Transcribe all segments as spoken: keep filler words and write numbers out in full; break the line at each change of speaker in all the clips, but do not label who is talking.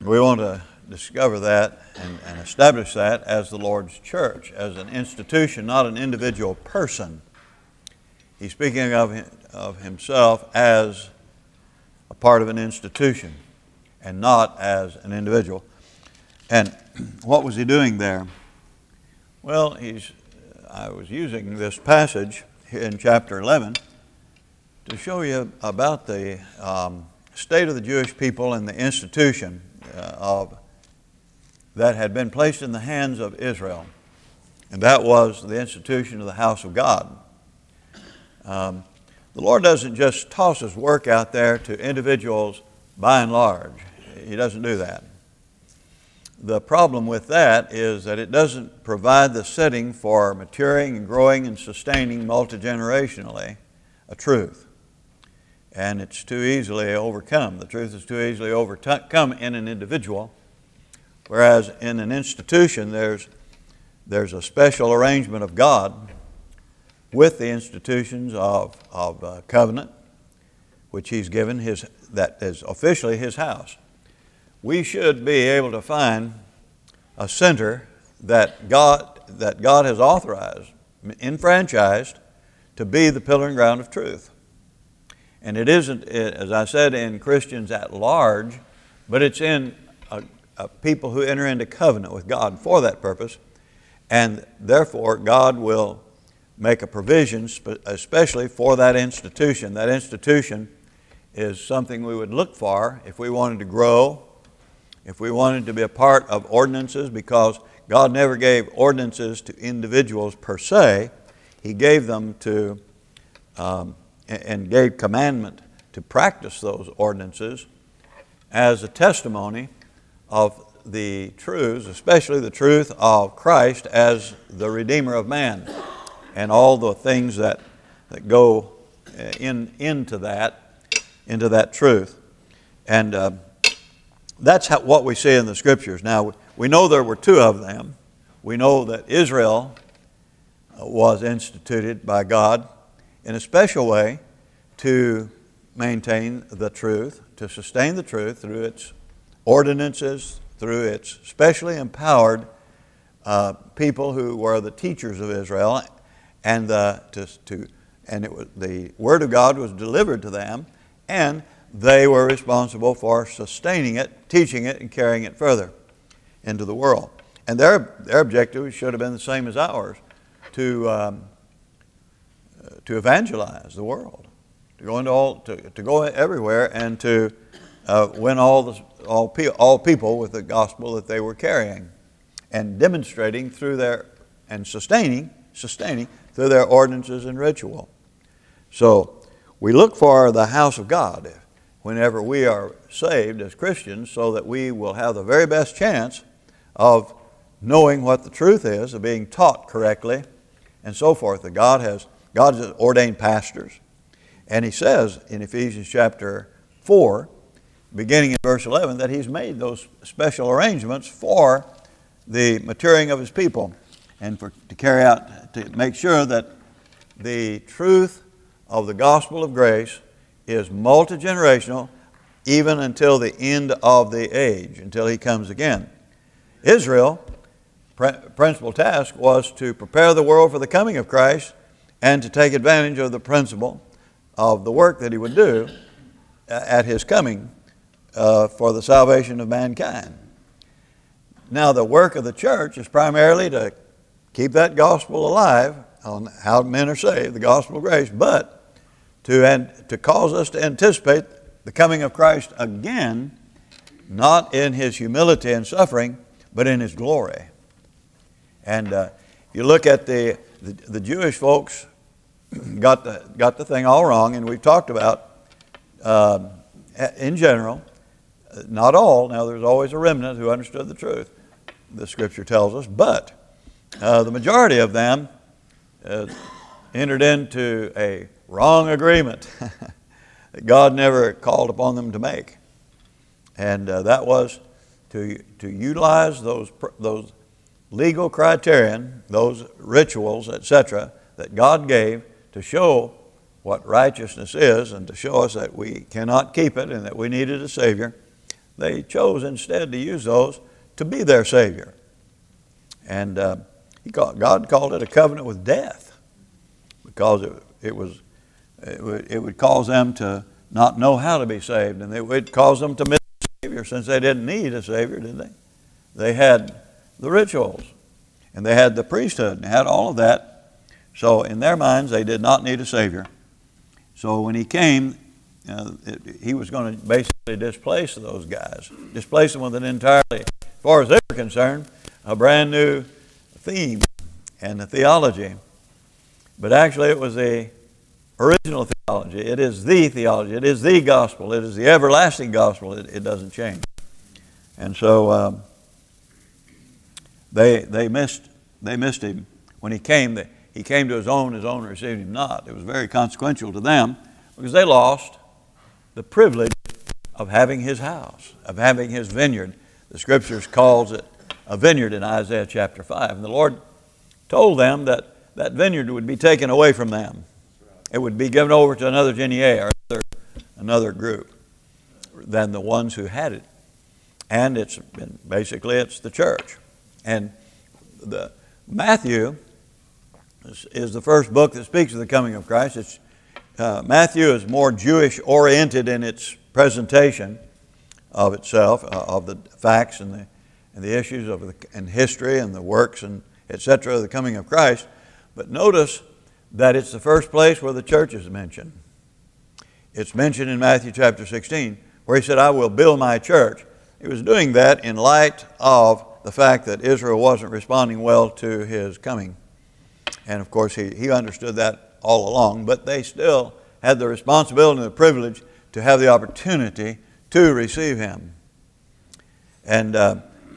we want to discover that and, and establish that as the Lord's church, as an institution, not an individual person. He's speaking of, of himself as a part of an institution and not as an individual. And what was he doing there? Well, he's, I was using this passage in chapter eleven to show you about the um, state of the Jewish people and the institution uh, of that had been placed in the hands of Israel. And that was the institution of the house of God. Um, the Lord doesn't just toss His work out there to individuals by and large. He doesn't do that. The problem with that is that it doesn't provide the setting for maturing and growing and sustaining multi-generationally a truth. And it's too easily overcome. The truth is too easily overcome in an individual, whereas in an institution there's, there's a special arrangement of God with the institutions of, of uh, covenant, which He's given His, that is officially His house. We should be able to find a center that God, that God has authorized, enfranchised, to be the pillar and ground of truth. And it isn't, as I said, in Christians at large, but it's in a, a people who enter into covenant with God for that purpose. And therefore, God will make a provision especially for that institution. That institution is something we would look for if we wanted to grow, if we wanted to be a part of ordinances, because God never gave ordinances to individuals per se. He gave them to, um, and gave commandment to practice those ordinances as a testimony of the truths, especially the truth of Christ as the Redeemer of man, and all the things that, that go in, into that, into that truth. And uh, that's how, what we see in the Scriptures. Now, we know there were two of them. We know that Israel was instituted by God in a special way to maintain the truth, to sustain the truth through its ordinances, through its specially empowered uh, people who were the teachers of Israel, and the, to, to, and it was, the Word of God was delivered to them, and they were responsible for sustaining it, teaching it, and carrying it further into the world. And their, their objective should have been the same as ours, to, um, to evangelize the world, to go into all, to, to go everywhere and to uh, win all, the, all, pe- all people with the gospel that they were carrying, and demonstrating through their, and sustaining, sustaining through their ordinances and ritual. So we look for the house of God whenever we are saved as Christians, so that we will have the very best chance of knowing what the truth is, of being taught correctly, and so forth. That God has, God has ordained pastors. And He says in Ephesians chapter four, beginning in verse eleven, that He's made those special arrangements for the maturing of His people, and for to carry out, to make sure that the truth of the gospel of grace is multi-generational, even until the end of the age, until He comes again. Israel, principal task was to prepare the world for the coming of Christ, and to take advantage of the principle of the work that He would do at His coming uh, for the salvation of mankind. Now, the work of the church is primarily to keep that gospel alive on how men are saved, the gospel of grace, but to, and, to cause us to anticipate the coming of Christ again, not in His humility and suffering, but in His glory. And uh, you look at the, the, the Jewish folks got the, got the thing all wrong, and we've talked about, uh, in general, not all, now there's always a remnant who understood the truth, the Scripture tells us, but uh, the majority of them uh, entered into a wrong agreement that God never called upon them to make. And uh, that was to, to utilize those, those legal criterion, those rituals, et cetera, that God gave to show what righteousness is, and to show us that we cannot keep it and that we needed a Savior. they chose instead to use those to be their Savior. And uh, he called, God called it a covenant with death, because it, it was it would, it would cause them to not know how to be saved, and it would cause them to miss the Savior, since they didn't need a Savior, did they? They had the rituals, and they had the priesthood, and they had all of that. So in their minds, they did not need a Savior. So when he came, uh, it, he was going to basically displace those guys, displace them with an entirely, as far as they were concerned, a brand new theme and a theology. But actually it was the original theology. It is the theology. It is the gospel. It is the everlasting gospel. It, it doesn't change. And so um, they they missed they missed him when he came. They, he came to his own. His own received him not. It was very consequential to them, because they lost the privilege of having his house, of having his vineyard. The Scriptures calls it a vineyard in Isaiah chapter five. And the Lord told them that that vineyard would be taken away from them. It would be given over to another genie or another, another group than the ones who had it. And it's been, basically it's the church. And the Matthew is, is the first book that speaks of the coming of Christ. It's, uh, Matthew is more Jewish oriented in its presentation of itself, uh, of the facts and the and the issues of the and history and the works and et cetera of the coming of Christ. But notice that it's the first place where the church is mentioned. It's mentioned in Matthew chapter sixteen, where he said, I will build my church. He was doing that in light of the fact that Israel wasn't responding well to his coming. And of course, he, he understood that all along, but they still had the responsibility and the privilege to have the opportunity to receive him. And uh,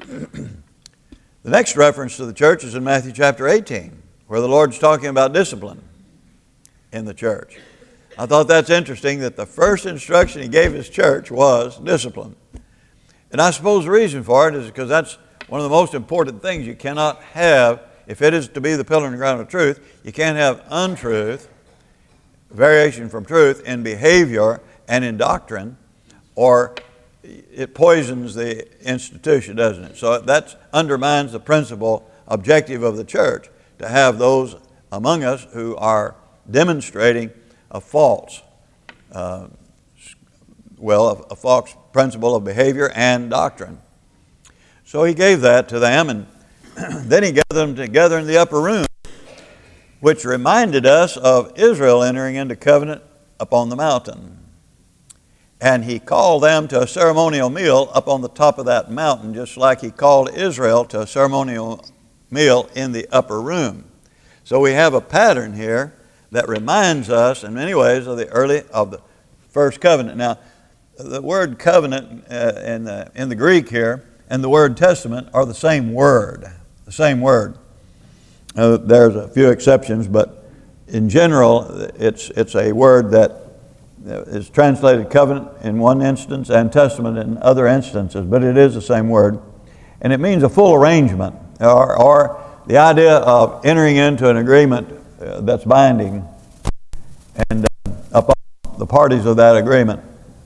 the next reference to the church is in Matthew chapter eighteen, where the Lord's talking about discipline in the church. I thought that's interesting, that the first instruction he gave his church was discipline. And I suppose the reason for it is because that's one of the most important things. You cannot have, if it is to be the pillar and ground of truth, you can't have untruth, variation from truth in behavior and in doctrine, or it poisons the institution, doesn't it? So that undermines the principal objective of the church, to have those among us who are demonstrating a false, uh, well, a, a false principle of behavior and doctrine. So he gave that to them, and then he gathered them together in the upper room, which reminded us of Israel entering into covenant upon the mountain. And he called them to a ceremonial meal up on the top of that mountain, just like he called Israel to a ceremonial meal in the upper room. So we have a pattern here that reminds us in many ways of the early, of the first covenant. Now, the word covenant uh, in, the, in the Greek here and the word testament are the same word, the same word. Uh, there's a few exceptions, but in general, it's, it's a word that is translated covenant in one instance and testament in other instances, but it is the same word. And it means a full arrangement, or, or the idea of entering into an agreement uh, that's binding and uh, upon the parties of that agreement.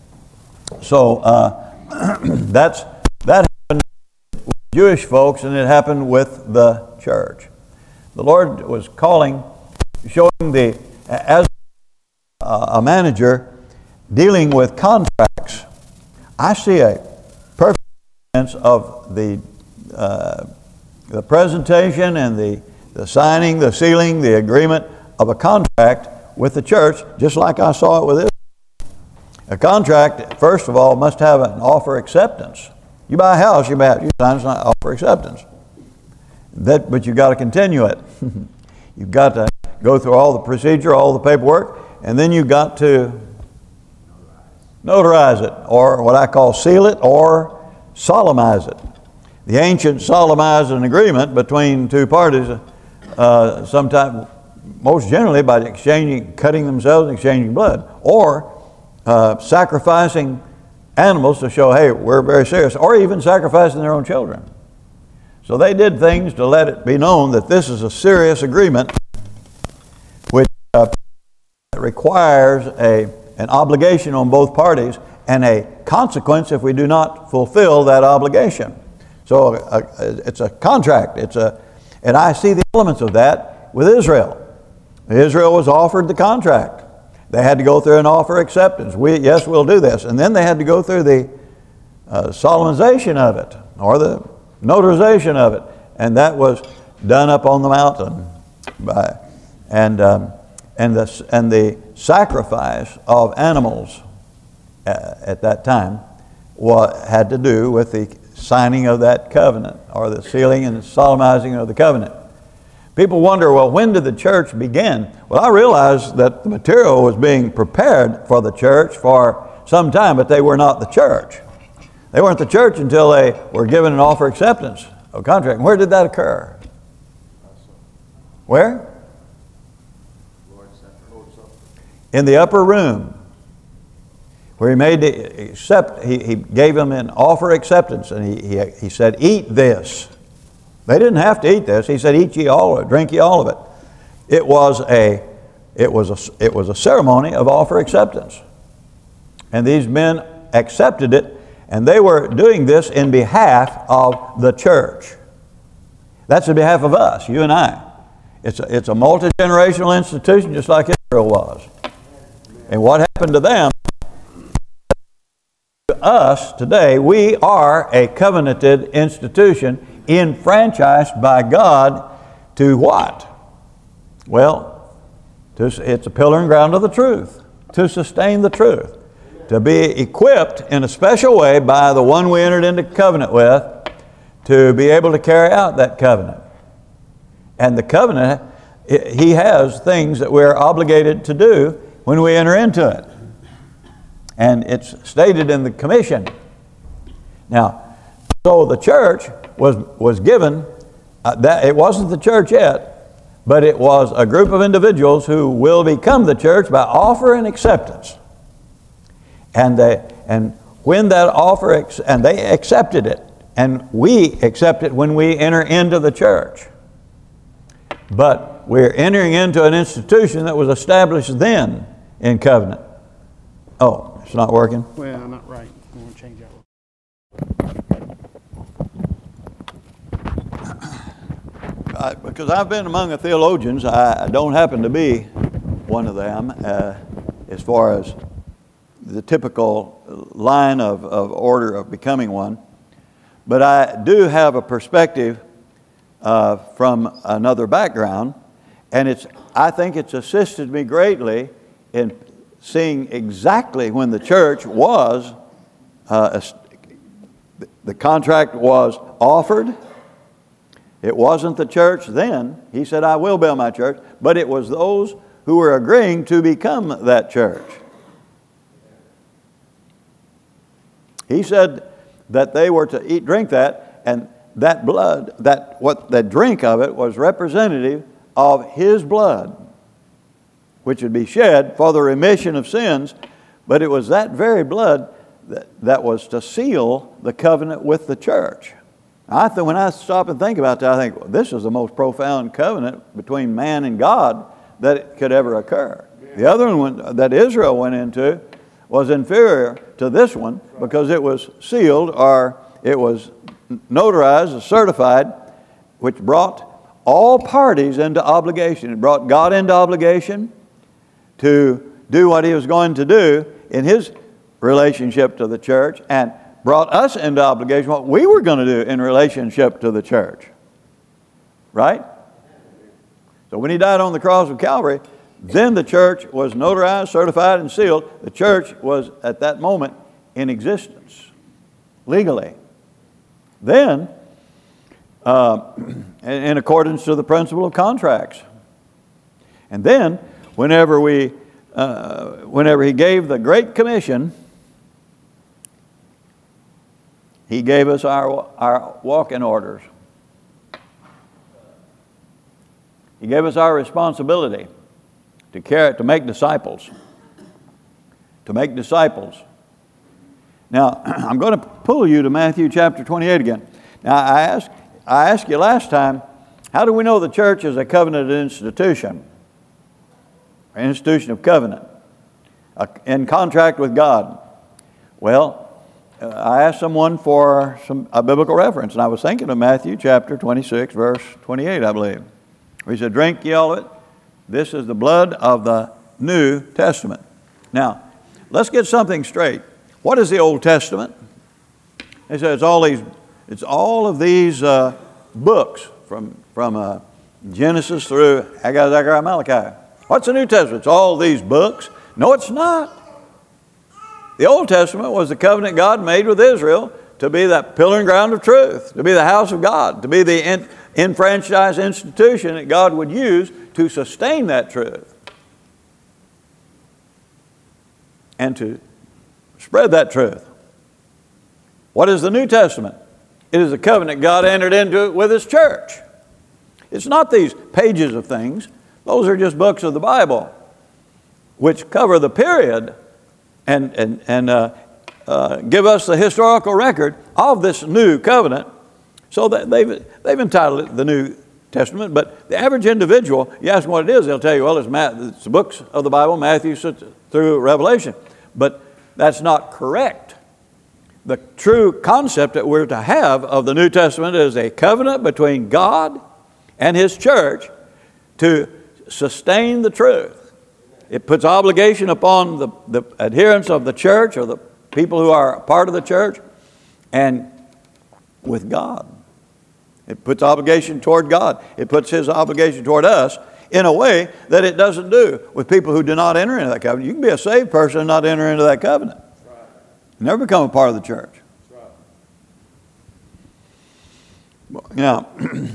So uh, that's that happened with Jewish folks, and it happened with the church. The Lord was calling, showing the, as a manager dealing with contracts, I see a perfect sense of the uh, the presentation and the, the signing, the sealing, the agreement of a contract with the church, just like I saw it with this. A contract, first of all, must have an offer acceptance. You buy a house, you, buy, you sign an offer acceptance. That, but you've got to continue it. You've got to go through all the procedure, all the paperwork, and then you've got to notarize it, or what I call seal it, or solemnize it. The ancients solemnized an agreement between two parties, uh, sometime, most generally by exchanging, cutting themselves and exchanging blood, or uh, sacrificing animals to show, hey, we're very serious, or even sacrificing their own children. So they did things to let it be known that this is a serious agreement, which uh, requires a, an obligation on both parties, and a consequence if we do not fulfill that obligation. So uh, it's a contract. It's a, and I see the elements of that with Israel. Israel was offered the contract. They had to go through an offer acceptance. We, yes, we'll do this. And then they had to go through the uh, solemnization of it, or the notarization of it. And that was done up on the mountain. By, and, um, and, the, and the sacrifice of animals uh, at that time what had to do with the signing of that covenant, or the sealing and solemnizing of the covenant. People wonder, well, when did the church begin? Well, I realized that the material was being prepared for the church for some time, but they were not the church. They weren't the church until they were given an offer acceptance of contract. And where did that occur? Where? In the upper room, where he made the accept. He, he gave them an offer acceptance, and he, he he said, "Eat this." They didn't have to eat this. He said, "Eat ye all of it, drink ye all of it." It was a, it was a, it was a ceremony of offer acceptance, and these men accepted it, and they were doing this in behalf of the church. That's in behalf of us, you and I. It's a, it's a multi-generational institution, just like Israel was. And what happened to them? To us today, we are a covenanted institution, enfranchised by God to what? Well, to, it's a pillar and ground of the truth, to sustain the truth, to be equipped in a special way by the one we entered into covenant with, to be able to carry out that covenant. And the covenant, he has things that we're obligated to do when we enter into it. And it's stated in the commission. Now, so the church was, was given, uh, that it wasn't the church yet, but it was a group of individuals who will become the church by offer and acceptance. And, they, and when that offer, and they accepted it, and we accept it when we enter into the church. But we're entering into an institution that was established then in covenant. Oh, it's not working?
Well, not right. I want to change that.
I, because I've been among the theologians, I don't happen to be one of them uh, as far as the typical line of, of order of becoming one. But I do have a perspective uh, from another background, and it's, I think it's assisted me greatly in seeing exactly when the church was, uh, the contract was offered. It wasn't the church then. He said, "I will build my church," but it was those who were agreeing to become that church. He said that they were to eat, drink that, and that blood, that what the drink of it was representative of His blood, which would be shed for the remission of sins. But it was that very blood that, that was to seal the covenant with the church. I th- when I stop and think about that, I think, well, this is the most profound covenant between man and God that could ever occur. Yeah. The other one that Israel went into was inferior to this one because it was sealed, or it was notarized, certified, which brought all parties into obligation. It brought God into obligation to do what He was going to do in His relationship to the church, and brought us into obligation what we were going to do in relationship to the church. Right? So when He died on the cross of Calvary, then the church was notarized, certified, and sealed. The church was at that moment in existence, legally. Then, uh, in accordance to the principle of contracts. And then, whenever we, uh, whenever He gave the Great Commission, He gave us our, our walking orders. He gave us our responsibility to care, to make disciples. To make disciples. Now, I'm going to pull you to Matthew chapter twenty-eight again. Now, I asked, I asked you last time, how do we know the church is a covenanted institution? An institution of covenant, in contract with God. Well, uh, I asked someone for some a biblical reference, and I was thinking of Matthew chapter twenty-six, verse twenty-eight, I believe. Where he said, drink ye all of it. This is the blood of the New Testament. Now, let's get something straight. What is the Old Testament? He said it's all these, it's all of these uh, books from from uh, Genesis through Haggai, Zechariah, Malachi. What's the New Testament? It's all these books. No, it's not. The Old Testament was the covenant God made with Israel to be that pillar and ground of truth, to be the house of God, to be the in, enfranchised institution that God would use to sustain that truth and to spread that truth. What is the New Testament? It is the covenant God entered into with His church. It's not these pages of things. Those are just books of the Bible which cover the period and, and, and uh, uh, give us the historical record of this new covenant. So that they've, they've entitled it the New Testament, but the average individual, you ask them what it is, they'll tell you, well, it's, Ma- it's the books of the Bible, Matthew through Revelation. But that's not correct. The true concept that we're to have of the New Testament is a covenant between God and His church to sustain the truth. It puts obligation upon the, the adherents of the church or the people who are part of the church and with God. It puts obligation toward God. It puts His obligation toward us in a way that it doesn't do with people who do not enter into that covenant. You can be a saved person and not enter into that covenant. Right. Never become a part of the church. Right. Now,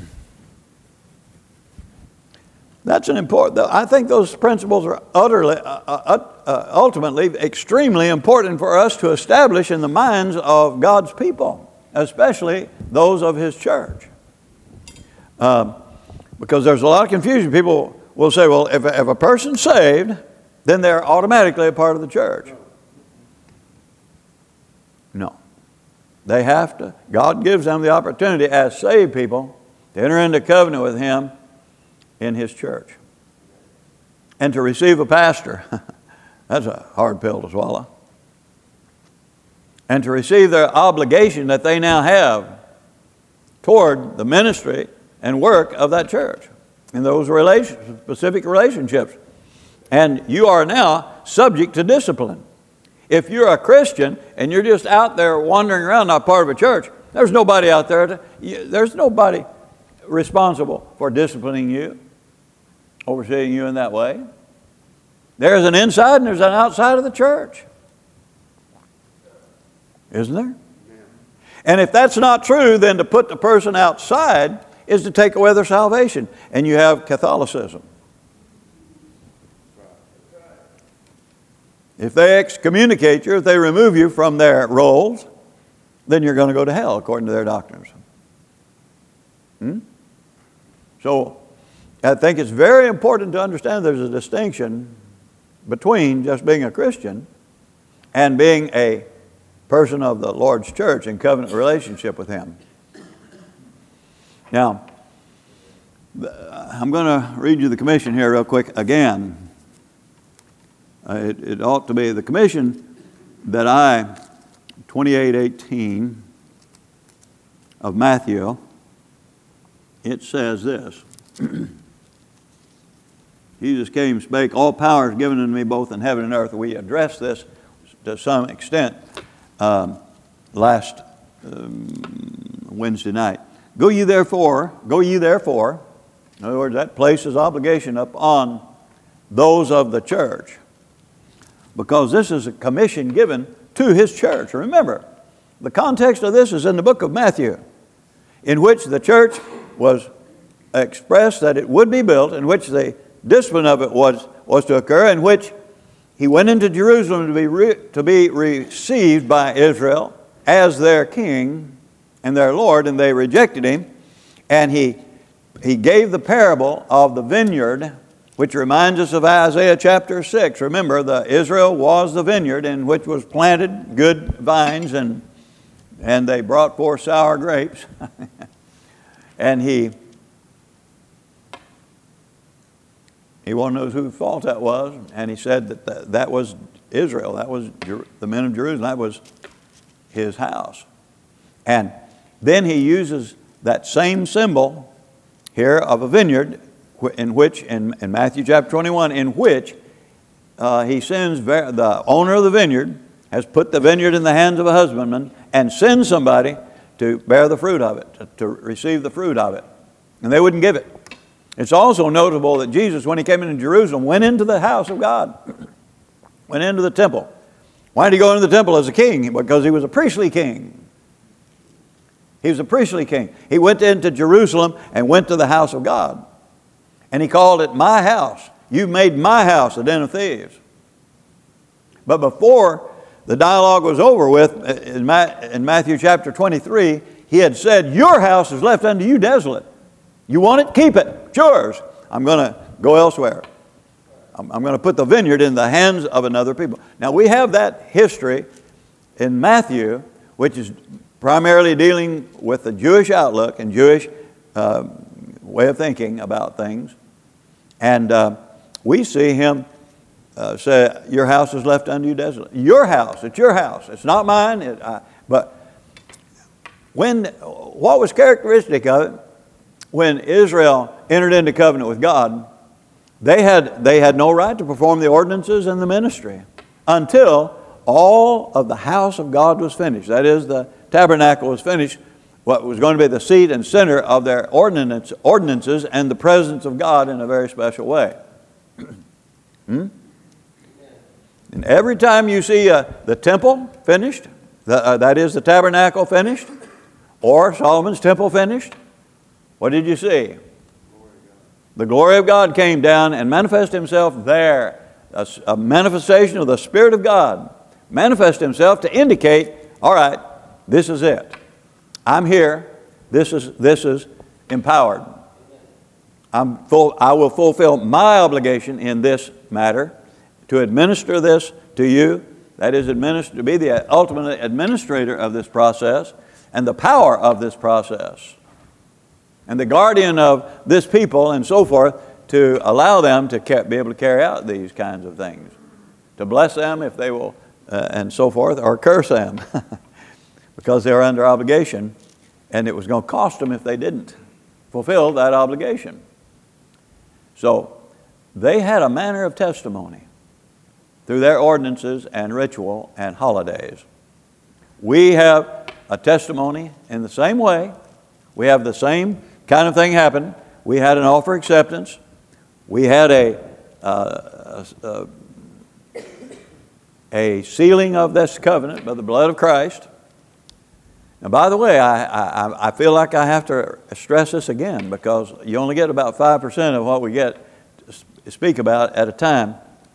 that's an important, I think those principles are utterly, uh, uh, uh, ultimately extremely important for us to establish in the minds of God's people, especially those of His church. Um, because there's a lot of confusion. People will say, well, if, if a person's saved, then they're automatically a part of the church. No. They have to, God gives them the opportunity as saved people to enter into covenant with Him in His church. And to receive a pastor, that's a hard pill to swallow. And to receive their obligation that they now have toward the ministry and work of that church in those relations, specific relationships. And you are now subject to discipline. If you're a Christian and you're just out there wandering around, not part of a church, there's nobody out there, to, there's nobody responsible for disciplining you, overseeing you in that way. There's an inside and there's an outside of the church. Isn't there? And if that's not true, then to put the person outside is to take away their salvation. And you have Catholicism. If they excommunicate you, if they remove you from their roles, then you're going to go to hell according to their doctrines. Hmm? So I think it's very important to understand there's a distinction between just being a Christian and being a person of the Lord's church in covenant relationship with Him. Now, I'm going to read you the commission here real quick again. Uh, it, it ought to be the commission that I, twenty-eight eighteen of Matthew, it says this. Jesus came and spake, all power is given unto me both in heaven and earth. We addressed this to some extent um, last um, Wednesday night. Go ye therefore, go ye therefore, in other words, that places obligation upon those of the church, because this is a commission given to His church. Remember, the context of this is in the book of Matthew, in which the church was expressed that it would be built, in which the discipline of it was, was to occur, in which He went into Jerusalem to be, re, to be received by Israel as their king and their Lord, and they rejected Him. And he, he gave the parable of the vineyard, which reminds us of Isaiah chapter six. Remember, the Israel was the vineyard in which was planted good vines, and, and they brought forth sour grapes. And He He wanted to know whose fault that was, and he said that that, that was Israel. That was Jer- the men of Jerusalem. That was his house. And then he uses that same symbol here of a vineyard, in which, in, in Matthew chapter twenty-one, in which uh, he sends, ver- the owner of the vineyard has put the vineyard in the hands of a husbandman and sends somebody to bear the fruit of it, to, to receive the fruit of it. And they wouldn't give it. It's also notable that Jesus, when he came into Jerusalem, went into the house of God, went into the temple. Why did he go into the temple as a king? Because he was a priestly king. He was a priestly king. He went into Jerusalem and went to the house of God. And he called it my house. You've made my house a den of thieves. But before the dialogue was over with, in Matthew chapter twenty-three, he had said, your house is left unto you desolate. You want it? Keep it. It's yours. I'm going to go elsewhere. I'm going to put the vineyard in the hands of another people. Now we have that history in Matthew, which is primarily dealing with the Jewish outlook and Jewish uh, way of thinking about things. And uh, we see him uh, say, your house is left unto you desolate. Your house, it's your house. It's not mine. It, I, but when, what was characteristic of it, when Israel entered into covenant with God, they had, they had no right to perform the ordinances and the ministry until all of the house of God was finished. That is, the tabernacle was finished, what was going to be the seat and center of their ordinance, ordinances and the presence of God in a very special way. hmm? And every time you see uh, the temple finished, the, uh, that is the tabernacle finished, or Solomon's temple finished, what did you see? The glory of God came down and manifested himself there. A, a manifestation of the Spirit of God manifested himself to indicate, all right, this is it. I'm here. This is, this is empowered. I'm full, I will fulfill my obligation in this matter to administer this to you. That is, administer, to be the ultimate administrator of this process and the power of this process. And the guardian of this people and so forth, to allow them to be able to carry out these kinds of things. To bless them if they will, uh, and so forth, or curse them because they're under obligation, and it was going to cost them if they didn't fulfill that obligation. So they had a manner of testimony through their ordinances and ritual and holidays. We have a testimony in the same way. We have the same kind of thing happen. We had an offer acceptance. We had a, uh, a, a sealing of this covenant by the blood of Christ. Now, by the way, I, I, I feel like I have to stress this again because you only get about five percent of what we get to speak about at a time.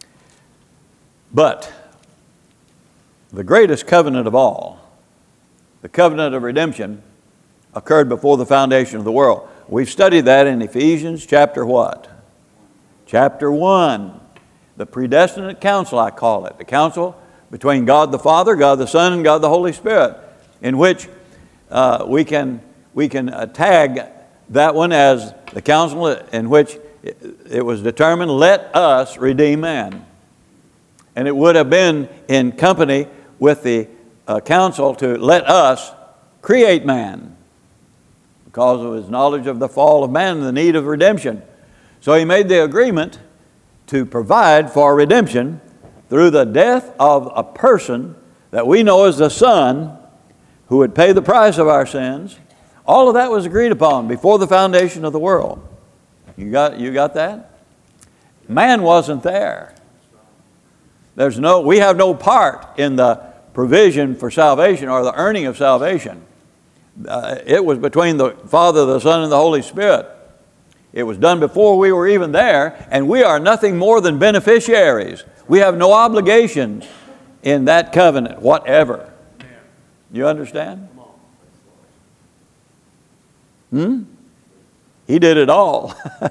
But the greatest covenant of all, the covenant of redemption, occurred before the foundation of the world. We've studied that in Ephesians chapter what? Chapter one. The predestinate council, I call it. The council between God the Father, God the Son, and God the Holy Spirit, in which uh, we can, we can uh, tag that one as the council in which it, it was determined, let us redeem man. And it would have been in company with the uh, council to let us create man, because of his knowledge of the fall of man and the need of redemption. So he made the agreement to provide for redemption through the death of a person that we know as the Son, who would pay the price of our sins. All of that was agreed upon before the foundation of the world. You got, you got that? Man wasn't there. There's no, we have no part in the provision for salvation or the earning of salvation. Uh, it was between the Father, the Son, and the Holy Spirit. It was done before we were even there, and we are nothing more than beneficiaries. We have no obligation in that covenant, whatever. You understand? Hmm? He did it all.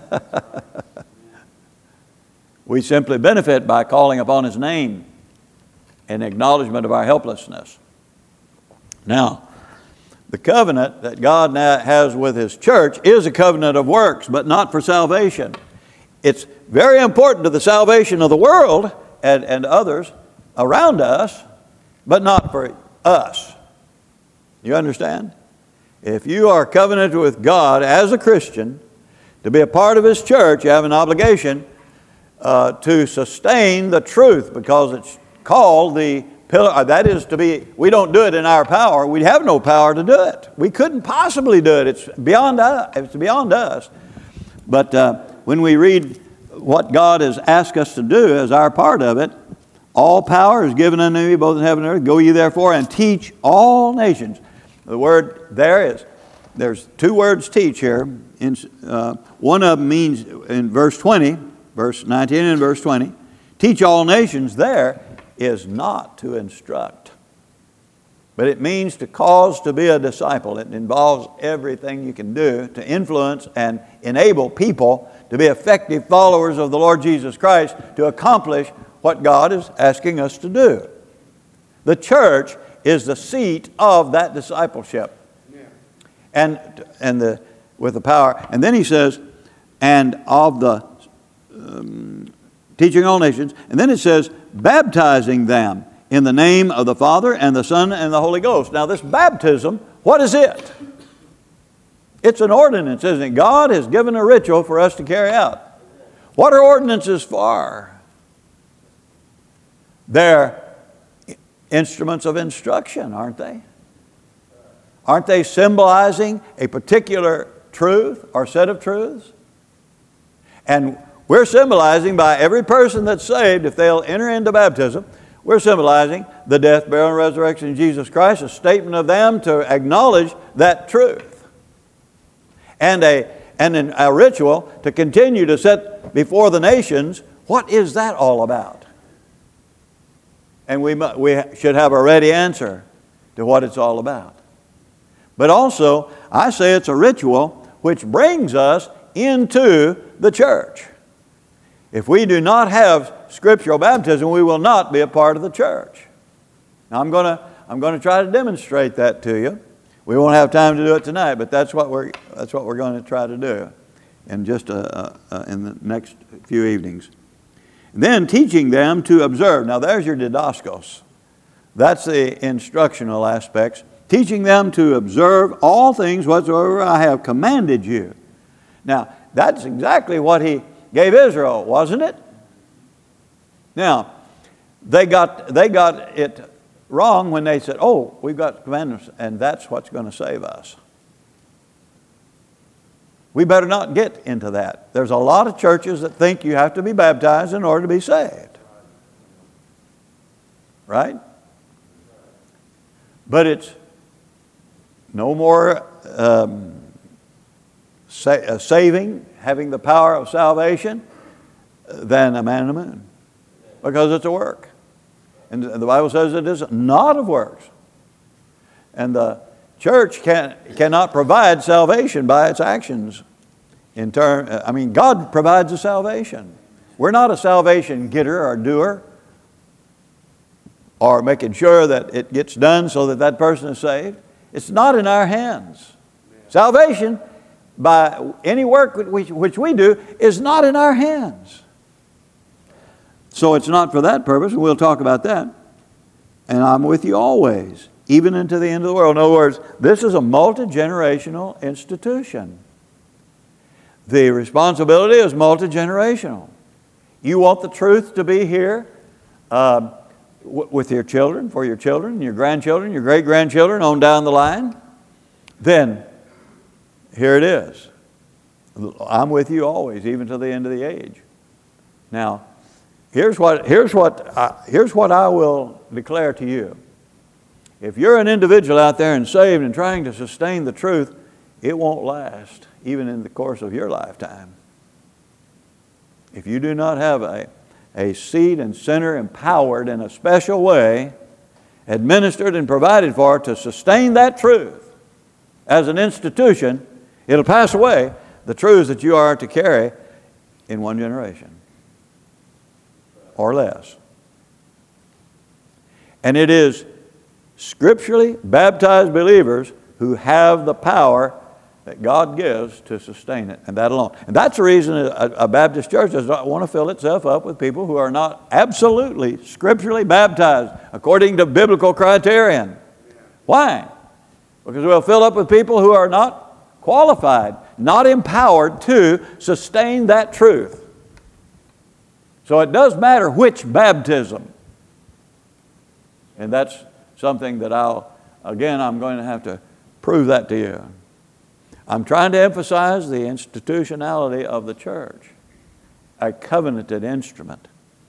We simply benefit by calling upon His name in acknowledgement of our helplessness. Now, the covenant that God now has with His church is a covenant of works, but not for salvation. it's very important to the salvation of the world and, and others around us, but not for us. You understand? If you are covenanted with God as a Christian, to be a part of His church, you have an obligation uh, to sustain the truth, because it's called the pillar. That is to be, we don't do it in our power. We have no power to do it. We couldn't possibly do it. It's beyond us. It's beyond us. But uh, when we read what God has asked us to do as our part of it, all power is given unto me, both in heaven and earth. Go ye therefore and teach all nations. The word there is, there's two words teach here. In, uh, one of them means in verse twenty, verse nineteen and verse twenty, teach all nations there is not to instruct, but it means to cause to be a disciple. It involves everything you can do to influence and enable people to be effective followers of the Lord Jesus Christ to accomplish what God is asking us to do. The church is the seat of that discipleship. Yeah. And, and the, with the power. And then he says, and of the um, teaching all nations. And then it says, baptizing them in the name of the Father and the Son and the Holy Ghost. Now this baptism, what is it? It's an ordinance, isn't it? God has given a ritual for us to carry out. What are ordinances for? They're instruments of instruction, aren't they? Aren't they symbolizing a particular truth or set of truths? And we're symbolizing by every person that's saved, if they'll enter into baptism, we're symbolizing the death, burial, and resurrection of Jesus Christ, a statement of them to acknowledge that truth. And a, and a ritual to continue to set before the nations, what is that all about? And we, we should have a ready answer to what it's all about. But also, I say it's a ritual which brings us into the church. If we do not have scriptural baptism, we will not be a part of the church. Now, I'm going to I'm going to try to demonstrate that to you. We won't have time to do it tonight, but that's what we're that's what we're going to try to do in just a, a, a, in the next few evenings. Then teaching them to observe. Now there's your didaskos. That's the instructional aspects. Teaching them to observe all things whatsoever I have commanded you. Now that's exactly what He gave Israel, wasn't it? Now they got they got it wrong when they said, oh, we've got commandments and that's what's going to save us. We better not get into that. There's a lot of churches that think you have to be baptized in order to be saved. Right? But it's no more um, sa- uh, saving, having the power of salvation than a man in the moon. Because it's a work. And the Bible says it is not of works. And the church can, cannot provide salvation by its actions. In term, I mean, God provides the salvation. We're not a salvation getter or doer or making sure that it gets done so that that person is saved. It's not in our hands. Salvation, by any work which, which we do, is not in our hands. So it's not for that purpose, and we'll talk about that. And I'm with you always, even into the end of the world. In other words, this is a multi-generational institution. The responsibility is multi-generational. You want the truth to be here uh, w- with your children, for your children, your grandchildren, your great-grandchildren on down the line, then here it is. I'm with you always, even to the end of the age. Now, here's what, here's what, I, here's what I will declare to you. If you're an individual out there and saved and trying to sustain the truth, it won't last, even in the course of your lifetime. If you do not have a, a seat and center empowered in a special way, administered and provided for to sustain that truth as an institution, it'll pass away, the truths that you are to carry in one generation or less. And it is scripturally baptized believers who have the power that God gives to sustain it, and that alone. And that's the reason a, a Baptist church does not want to fill itself up with people who are not absolutely scripturally baptized according to biblical criterion. Why? Because we'll fill up with people who are not qualified, not empowered to sustain that truth. So it does matter which baptism. And that's something that I'll, again, I'm going to have to prove that to you. I'm trying to emphasize the institutionality of the church, a covenanted instrument.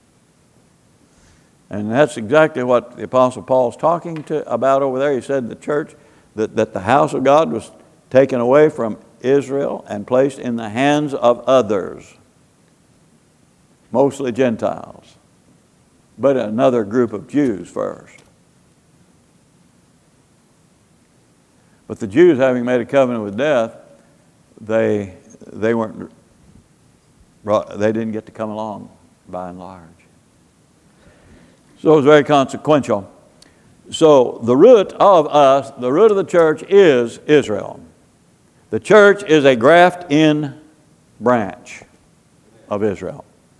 And that's exactly what the Apostle Paul's talking to about over there. He said the church, that, that the house of God was taken away from Israel and placed in the hands of others, mostly Gentiles, but another group of Jews first. But the Jews, having made a covenant with death, they, they weren't, they didn't get to come along by and large. So it was very consequential. So the root of us, the root of the church is Israel. The church is a graft-in branch of Israel.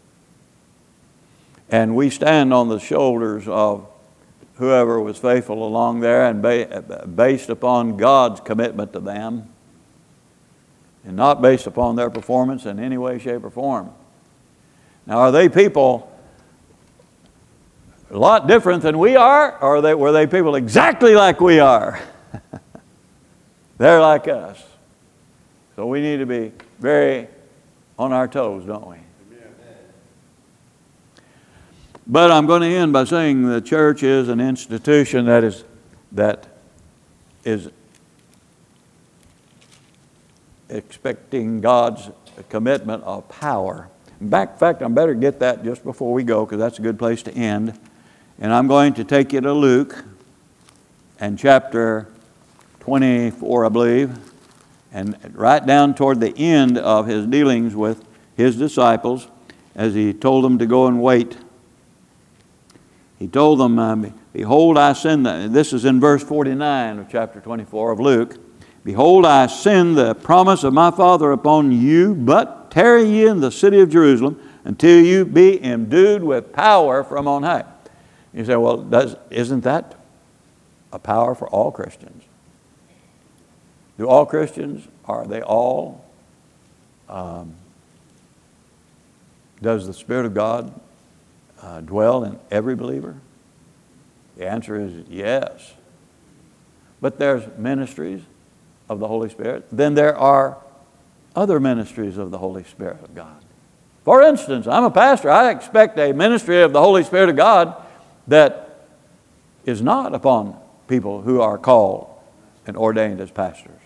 And we stand on the shoulders of whoever was faithful along there, and ba- based upon God's commitment to them, and not based upon their performance in any way, shape, or form. Now, are they people a lot different than we are, or are they, were they people exactly like we are? They're like us. So we need to be very on our toes, don't we? But I'm going to end by saying the church is an institution that is, that is expecting God's commitment of power. In fact, I better get that just before we go, because that's a good place to end. And I'm going to take you to Luke and chapter twenty-four, I believe, and right down toward the end of his dealings with his disciples, as he told them to go and wait. He told them, um, behold, I send, the, this is in verse forty-nine of chapter twenty-four of Luke, behold, I send the promise of my Father upon you, but tarry ye in the city of Jerusalem until you be endued with power from on high. You say, well, does, isn't that a power for all Christians? Do all Christians, are they all, um, does the Spirit of God Uh, dwell in every believer? The answer is yes. But there's ministries of the Holy Spirit. Then there are other ministries of the Holy Spirit of God. For instance, I'm a pastor. I expect a ministry of the Holy Spirit of God that is not upon people who are called and ordained as pastors.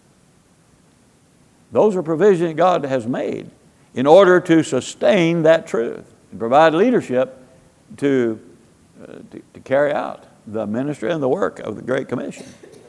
Those are provisions God has made in order to sustain that truth and provide leadership to, uh, to, to carry out the ministry and the work of the Great Commission,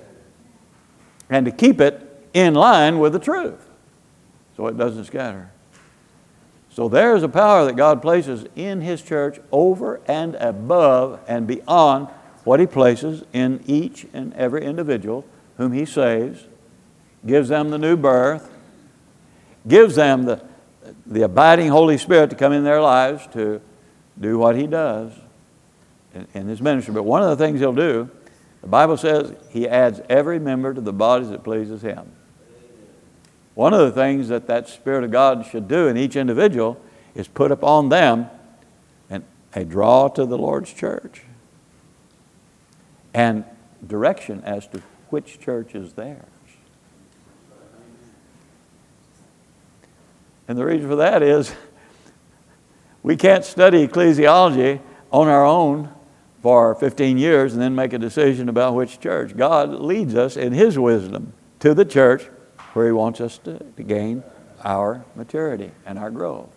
and to keep it in line with the truth so it doesn't scatter. So there's a power that God places in His church over and above and beyond what He places in each and every individual whom He saves, gives them the new birth, gives them the, the abiding Holy Spirit to come in their lives to do what He does in, in His ministry. But one of the things He'll do, the Bible says He adds every member to the bodies that pleases Him. One of the things that that Spirit of God should do in each individual is put upon them an, a draw to the Lord's church and direction as to which church is theirs. And the reason for that is we can't study ecclesiology on our own for fifteen years and then make a decision about which church. God leads us in His wisdom to the church where He wants us to, to gain our maturity and our growth.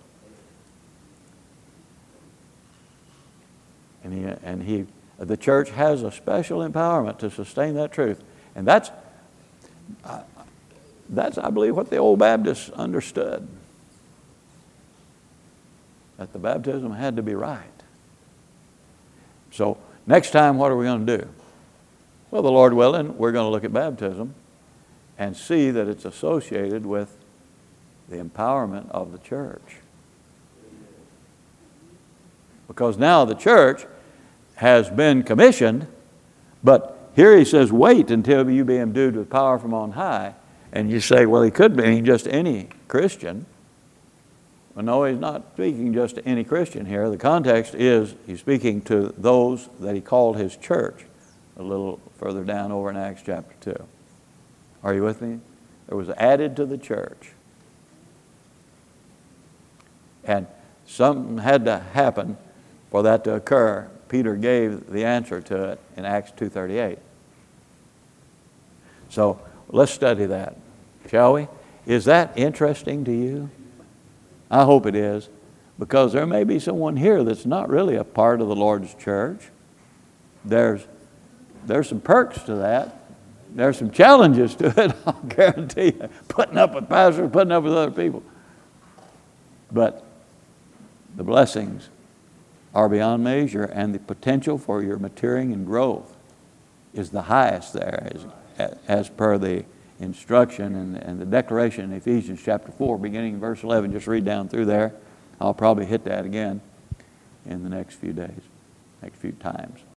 And he, and he, the church has a special empowerment to sustain that truth. And that's, uh, that's, I believe, what the old Baptists understood. That the baptism had to be right. So next time, what are we going to do? Well, the Lord willing, we're going to look at baptism. and see that it's associated with the empowerment of the church. Because now the church has been commissioned, but here he says, wait until you be endued with power from on high. And you say, well, he could mean just any Christian. Well, no, he's not speaking just to any Christian here. The context is he's speaking to those that he called his church, a little further down over in Acts chapter two. Are you with me? There was added to the church. And something had to happen for that to occur. Peter gave the answer to it in Acts two thirty-eight. So let's study that, shall we? Is that interesting to you? I hope it is, because there may be someone here that's not really a part of the Lord's church. There's, there's some perks to that. There's some challenges to it, I'll guarantee you. Putting up with pastors, putting up with other people. But the blessings are beyond measure, and the potential for your maturing and growth is the highest there, as, as per the instruction and, and the declaration in Ephesians chapter four, beginning in verse eleven. Just read down through there. I'll probably hit that again in the next few days, next few times.